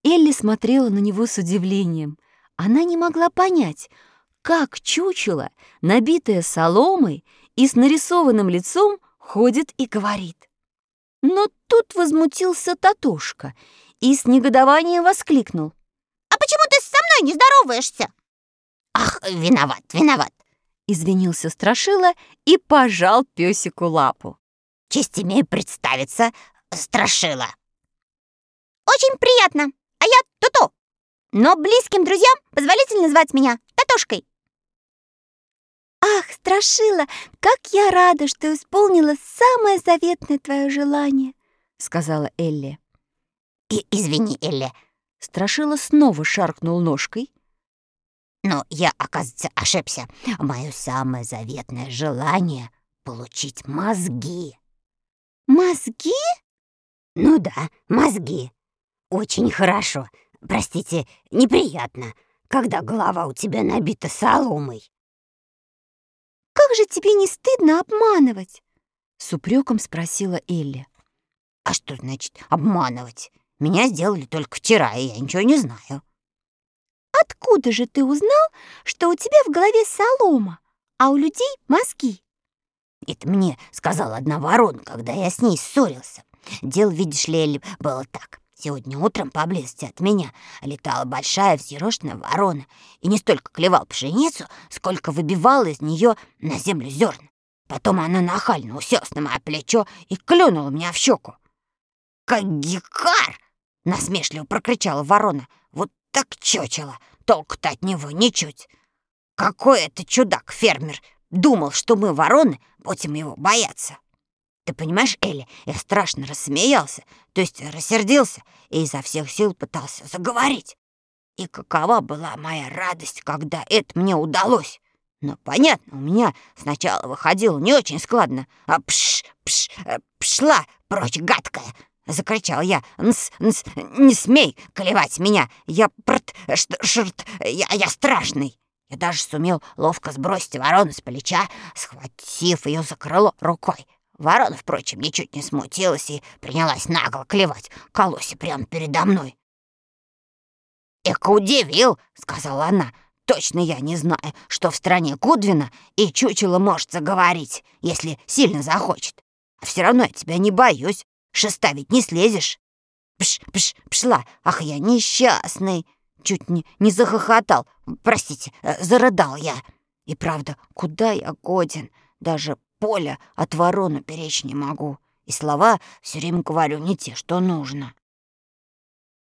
Элли смотрела на него с удивлением. Она не могла понять, как чучело, набитое соломой и с нарисованным лицом, ходит и говорит. Но тут возмутился Татошка и с негодованием воскликнул: «А почему ты со мной не здороваешься?» «Ах, виноват!» — извинился Страшила и пожал пёсику лапу. «Честь имею представиться, Страшила». «Очень приятно, а я Туту, но близким друзьям позволительно звать меня Татошкой». «Ах, Страшила, как я рада, что исполнила самое заветное твое желание», — сказала Элли. «Извини, Элли». Страшила снова шаркнул ножкой. «Но я, оказывается, ошибся. Мое самое заветное желание — получить мозги». «Мозги?» «Ну да, мозги. Очень хорошо. Простите, неприятно, когда голова у тебя набита соломой». «Как же тебе не стыдно обманывать?» — с упреком спросила Элли. «А что значит обманывать? Меня сделали только вчера, и я ничего не знаю». «Откуда же ты узнал, что у тебя в голове солома, а у людей мозги?» «Это мне сказала одна ворона, когда я с ней ссорился. Дело, видишь ли, Элли, было так. Сегодня утром поблизости от меня летала большая взъерошенная ворона и не столько клевала пшеницу, сколько выбивала из нее на землю зерна. Потом она нахально уселась на мое плечо и клюнула меня в щеку. «Кагикар!» — насмешливо прокричала ворона. «Вот так чучело! Толку-то от него ничуть! Какой это чудак-фермер! Думал, что мы, вороны, будем его бояться!» Ты понимаешь, Элли, я страшно рассмеялся, то есть рассердился, и изо всех сил пытался заговорить. И какова была моя радость, когда это мне удалось. Но, понятно, у меня сначала выходило не очень складно. Пшла прочь, гадкая!» — закричал я. «Нс, не смей клевать меня! Я я страшный!» Я даже сумел ловко сбросить ворону с плеча, схватив ее за крыло рукой. Ворона, впрочем, ничуть не смутилась и принялась нагло клевать колоси прямо передо мной. «Эка удивил!» — сказала она. «Точно я не знаю, что в стране Гудвина и чучело может заговорить, если сильно захочет. А все равно я тебя не боюсь, шеста ведь не слезешь». Пшла, ах, я несчастный!» Чуть не захохотал, простите, зарыдал я. И правда, куда я годен? Даже Поля от вороны беречь не могу. И слова все время говорю не те, что нужно.